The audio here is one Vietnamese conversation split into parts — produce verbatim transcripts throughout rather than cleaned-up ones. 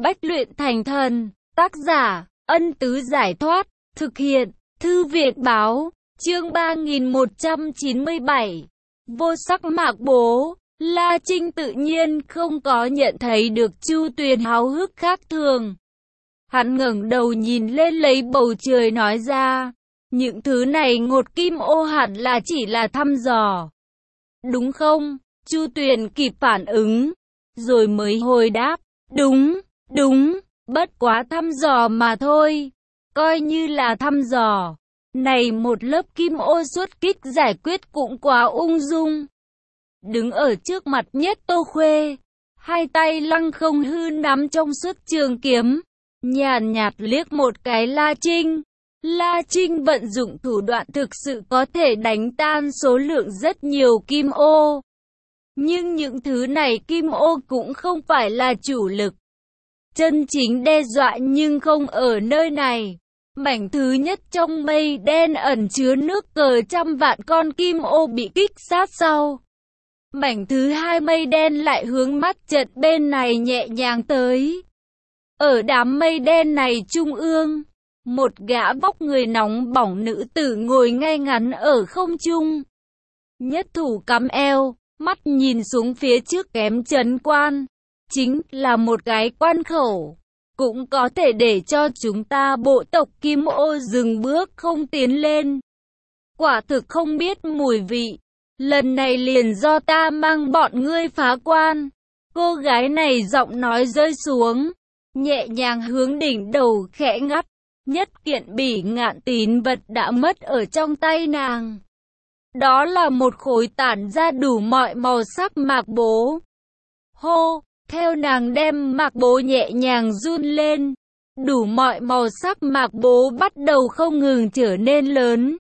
Bách luyện thành thần. Tác giả, Ân Tứ Giải Thoát. Thực hiện, Thư viện Báo. Chương ba nghìn một trăm chín mươi bảy. Vô sắc mạc bố. La Trinh tự nhiên không có nhận thấy được Chu Tuyền háo hức khác thường. Hắn ngẩng đầu nhìn lên lấy bầu trời nói ra, những thứ này Ngột Kim Ô hẳn là chỉ là thăm dò. Đúng không? Chu Tuyền kịp phản ứng, rồi mới hồi đáp, đúng, đúng, bất quá thăm dò mà thôi. Coi như là thăm dò. Này một lớp kim ô xuất kích giải quyết cũng quá ung dung. Đứng ở trước mặt Nhất Tô Khuê, hai tay lăng không hư nắm trong suốt trường kiếm, nhàn nhạt liếc một cái La Trinh. La Trinh vận dụng thủ đoạn thực sự có thể đánh tan số lượng rất nhiều kim ô. Nhưng những thứ này kim ô cũng không phải là chủ lực. Chân chính đe dọa nhưng không ở nơi này. Mảnh thứ nhất trong mây đen ẩn chứa nước cờ trăm vạn con kim ô bị kích sát sau. Mảnh thứ hai mây đen lại hướng mắt trận bên này nhẹ nhàng tới. Ở đám mây đen này trung ương, một gã vóc người nóng bỏng nữ tử ngồi ngay ngắn ở không trung. Nhất thủ cắm eo, mắt nhìn xuống phía trước kém trấn quan. Chính là một cái quan khẩu. Cũng có thể để cho chúng ta bộ tộc kim ô dừng bước không tiến lên. Quả thực không biết mùi vị. Lần này liền do ta mang bọn ngươi phá quan. Cô gái này giọng nói rơi xuống, nhẹ nhàng hướng đỉnh đầu khẽ ngắt. Nhất kiện bỉ ngạn tín vật đã mất ở trong tay nàng. Đó là một khối tản ra đủ mọi màu sắc mạc bố. Hô! Theo nàng đem mạc bố nhẹ nhàng run lên, đủ mọi màu sắc mạc bố bắt đầu không ngừng trở nên lớn.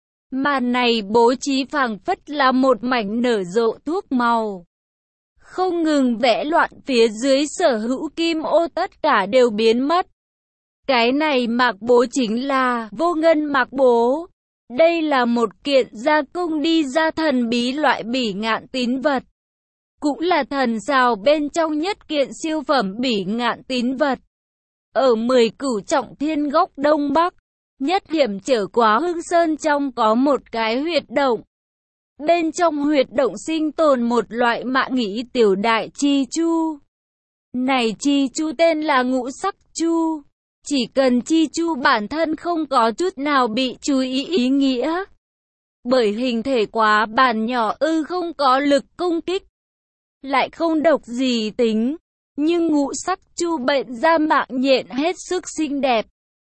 Màn này bố trí phảng phất là một mảnh nở rộ thuốc màu. Không ngừng vẽ loạn phía dưới sở hữu kim ô tất cả đều biến mất. Cái này mạc bố chính là vô ngân mạc bố. Đây là một kiện gia công đi ra thần bí loại bỉ ngạn tín vật. Cũng là thần xào bên trong nhất kiện siêu phẩm bỉ ngạn tín vật. Ở mười cửu trọng thiên góc đông bắc, nhất hiểm trở quá Hưng Sơn trong có một cái huyệt động. Bên trong huyệt động sinh tồn một loại mạ nghĩ tiểu đại chi chu. Này chi chu tên là ngũ sắc chu. Chỉ cần chi chu bản thân không có chút nào bị chú ý ý nghĩa. Bởi hình thể quá bản nhỏ ư không có lực công kích. Lại không độc gì tính, nhưng ngũ sắc chu bệnh ra mạng nhện hết sức xinh đẹp.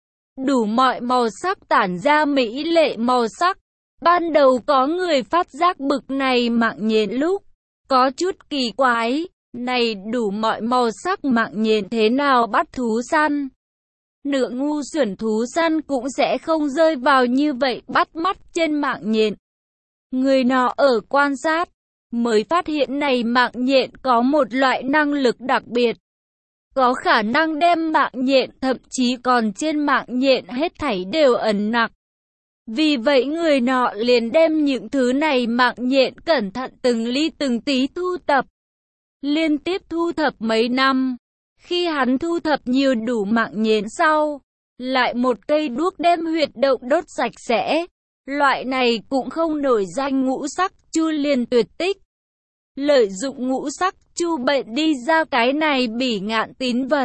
Đủ mọi màu sắc tản ra mỹ lệ màu sắc. Ban đầu có người phát giác bực này mạng nhện lúc có chút kỳ quái, này đủ mọi màu sắc mạng nhện thế nào bắt thú săn. Nửa ngu xuẩn thú săn cũng sẽ không rơi vào như vậy bắt mắt trên mạng nhện. Người nọ ở quan sát, mới phát hiện này mạng nhện có một loại năng lực đặc biệt. Có khả năng đem mạng nhện thậm chí còn trên mạng nhện hết thảy đều ẩn nặc. Vì vậy người nọ liền đem những thứ này mạng nhện cẩn thận từng ly từng tí thu thập. Liên tiếp thu thập mấy năm. Khi hắn thu thập nhiều đủ mạng nhện sau, lại một cây đuốc đem huyệt động đốt sạch sẽ. Loại này cũng không nổi danh ngũ sắc chu liền tuyệt tích. Lợi dụng ngũ sắc chu bệnh đi ra cái này bỉ ngạn tín vật.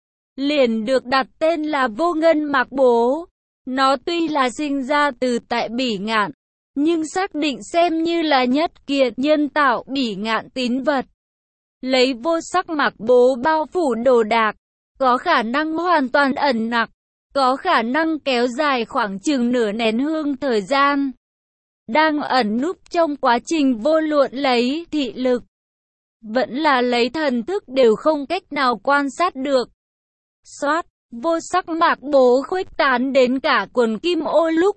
Liền được đặt tên là vô ngân mạc bố. Nó tuy là sinh ra từ tại bỉ ngạn, nhưng xác định xem như là nhất kiện nhân tạo bỉ ngạn tín vật. Lấy vô sắc mạc bố bao phủ đồ đạc, có khả năng hoàn toàn ẩn nặc, có khả năng kéo dài khoảng chừng nửa nén hương thời gian. Đang ẩn núp trong quá trình vô luận lấy thị lực, vẫn là lấy thần thức đều không cách nào quan sát được. Xoát, vô sắc mạc bố khuếch tán đến cả quần kim ô lúc.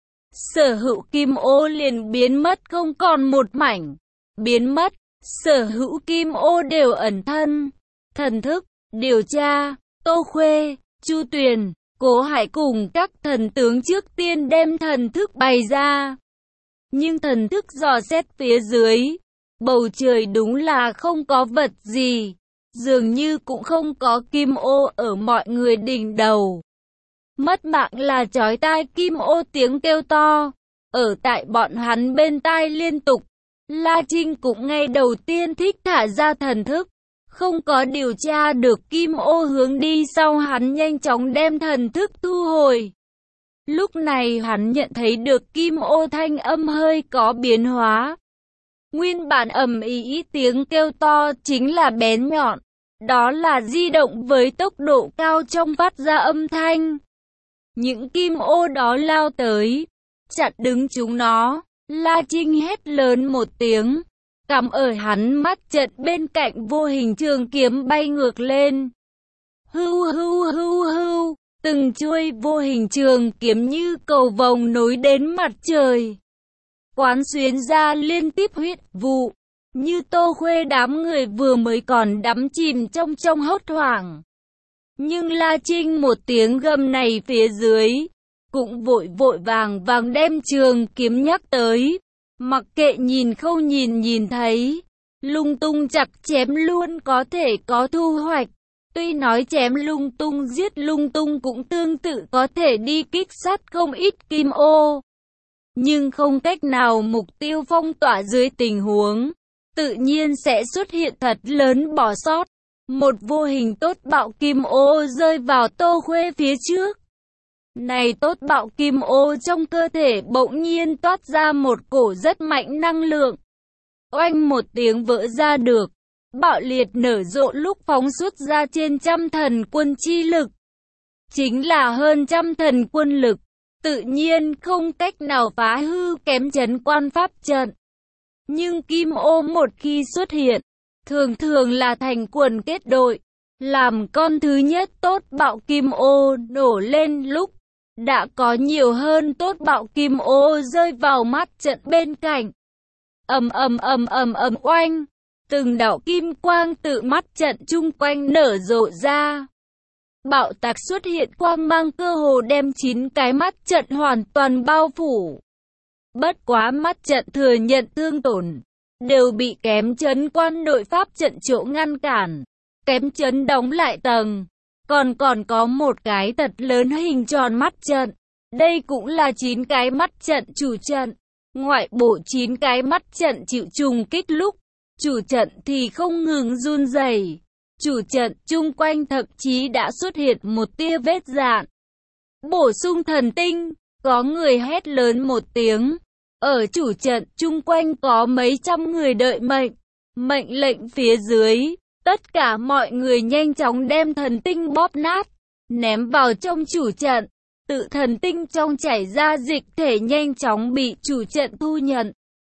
Sở hữu kim ô liền biến mất không còn một mảnh. Biến mất, sở hữu kim ô đều ẩn thân. Thần thức, điều tra, Tô Khuê, Chu Tuyền, Cố Hải cùng các thần tướng trước tiên đem thần thức bày ra. Nhưng thần thức dò xét phía dưới, bầu trời đúng là không có vật gì. dường như cũng không có kim ô ở mọi người đỉnh đầu. Mất mạng là chói tai kim ô tiếng kêu to, ở tại bọn hắn bên tai liên tục. La Trinh cũng ngay đầu tiên thích thả ra thần thức, không có điều tra được kim ô hướng đi sau hắn nhanh chóng đem thần thức thu hồi. Lúc này hắn nhận thấy được kim ô thanh âm hơi có biến hóa. Nguyên bản ầm ĩ tiếng kêu to chính là bén nhọn, đó là di động với tốc độ cao trong phát ra âm thanh. Những kim ô đó lao tới, chặn đứng chúng nó. La Trinh hét lớn một tiếng, cắm ở hắn mắt trận bên cạnh vô hình trường kiếm bay ngược lên. Hưu hưu hưu hưu, từng chuôi vô hình trường kiếm như cầu vồng nối đến mặt trời, quán xuyến ra liên tiếp huyết vụ, như Tô Khuê đám người vừa mới còn đắm chìm trong trong hốt hoảng. Nhưng La Trinh một tiếng gầm này phía dưới, cũng vội vội vàng vàng đem trường kiếm nhắc tới, mặc kệ nhìn không nhìn nhìn thấy, lung tung chặt chém luôn có thể có thu hoạch. Tuy nói chém lung tung giết lung tung cũng tương tự có thể đi kích sát không ít kim ô, nhưng không cách nào mục tiêu phong tỏa dưới tình huống, tự nhiên sẽ xuất hiện thật lớn bỏ sót. Một vô hình tốt bạo kim ô rơi vào Tô Khuê phía trước. Này tốt bạo kim ô trong cơ thể bỗng nhiên toát ra một cổ rất mạnh năng lượng. Oanh một tiếng vỡ ra được. Bạo liệt nở rộ lúc phóng xuất ra trên trăm thần quân chi lực. Chính là hơn trăm thần quân lực. Tự nhiên không cách nào phá hư kém chấn quan pháp trận. Nhưng kim ô một khi xuất hiện, thường thường là thành quần kết đội. Làm con thứ nhất tốt bạo kim ô nổ lên lúc đã có nhiều hơn tốt bạo kim ô rơi vào mắt trận bên cạnh. Ầm ầm ầm ầm ầm oanh, từng đạo kim quang tự mắt trận chung quanh nở rộ ra. Bạo tạc xuất hiện quang mang cơ hồ đem chín cái mắt trận hoàn toàn bao phủ. Bất quá mắt trận thừa nhận thương tổn, đều bị kém chấn quan đội pháp trận chỗ ngăn cản. Kém chấn đóng lại tầng, còn còn có một cái thật lớn hình tròn mắt trận. Đây cũng là chín cái mắt trận chủ trận. Ngoại bộ chín cái mắt trận chịu trùng kích lúc, chủ trận thì không ngừng run rẩy. Chủ trận chung quanh thậm chí đã xuất hiện một tia vết dạn. Bổ sung thần tinh, có người hét lớn một tiếng. Ở chủ trận chung quanh có mấy trăm người đợi mệnh. Mệnh lệnh phía dưới, tất cả mọi người nhanh chóng đem thần tinh bóp nát, ném vào trong chủ trận. Tự thần tinh trong chảy ra dịch thể nhanh chóng bị chủ trận thu nhận.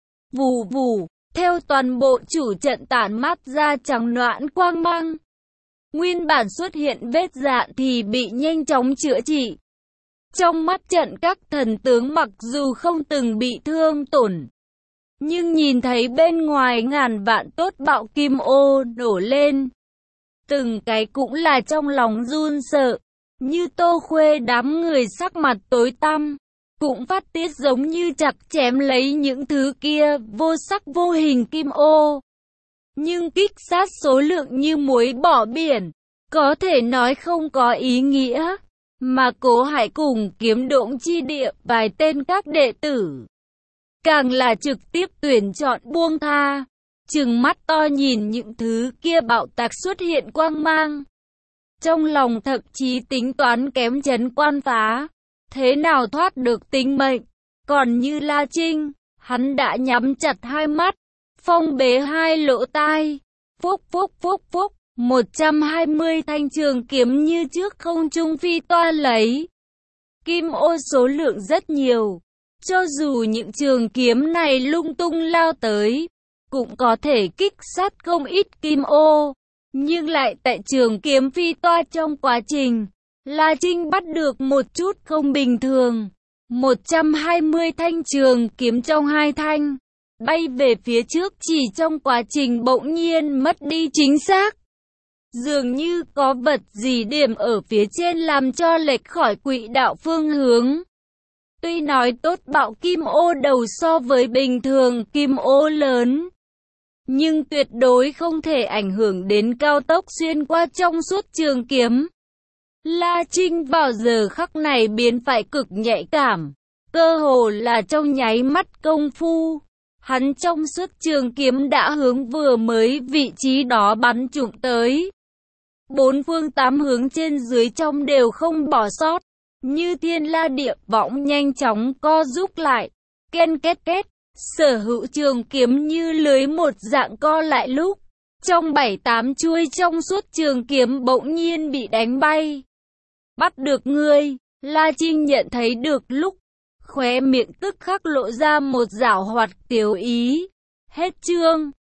Vù vù, theo toàn bộ chủ trận tản mát ra trắng noãn quang mang. Nguyên bản xuất hiện vết dạn thì bị nhanh chóng chữa trị. Trong mắt trận các thần tướng mặc dù không từng bị thương tổn, nhưng nhìn thấy bên ngoài ngàn vạn tốt bạo kim ô nổ lên, từng cái cũng là trong lòng run sợ. Như Tô Khuê đám người sắc mặt tối tăm, cũng phát tiết giống như chặt chém lấy những thứ kia vô sắc vô hình kim ô. Nhưng kích sát số lượng như muối bỏ biển, có thể nói không có ý nghĩa. Mà Cố Hải cùng Kiếm Độn chi địa vài tên các đệ tử, càng là trực tiếp tuyển chọn buông tha, trừng mắt to nhìn những thứ kia bạo tạc xuất hiện quang mang. Trong lòng thậm chí tính toán kém chấn quan phá, thế nào thoát được tính mệnh. Còn như La Trinh, hắn đã nhắm chặt hai mắt, phong bế hai lỗ tai, phúc phúc phúc phúc, một trăm hai mươi thanh trường kiếm như trước không trung phi toa lấy. Kim ô số lượng rất nhiều, cho dù những trường kiếm này lung tung lao tới, cũng có thể kích sát không ít kim ô. Nhưng lại tại trường kiếm phi toa trong quá trình, La Trinh bắt được một chút không bình thường. một trăm hai mươi thanh trường kiếm trong hai thanh, bay về phía trước chỉ trong quá trình bỗng nhiên mất đi chính xác. Dường như có vật gì điểm ở phía trên làm cho lệch khỏi quỹ đạo phương hướng. Tuy nói tốt bạo kim ô đầu so với bình thường kim ô lớn, nhưng tuyệt đối không thể ảnh hưởng đến cao tốc xuyên qua trong suốt trường kiếm. La Trinh vào giờ khắc này biến phải cực nhạy cảm, cơ hồ là trong nháy mắt công phu, hắn trong suốt trường kiếm đã hướng vừa mới vị trí đó bắn trúng tới. Bốn phương tám hướng trên dưới trong đều không bỏ sót, như thiên la địa võng nhanh chóng co rút lại, ken két két, sở hữu trường kiếm như lưới một dạng co lại lúc. Trong bảy tám chuôi trong suốt trường kiếm bỗng nhiên bị đánh bay. Bắt được ngươi, La Trinh nhận thấy được lúc, khóe miệng tức khắc lộ ra một giảo hoạt tiếu ý. Hết chương.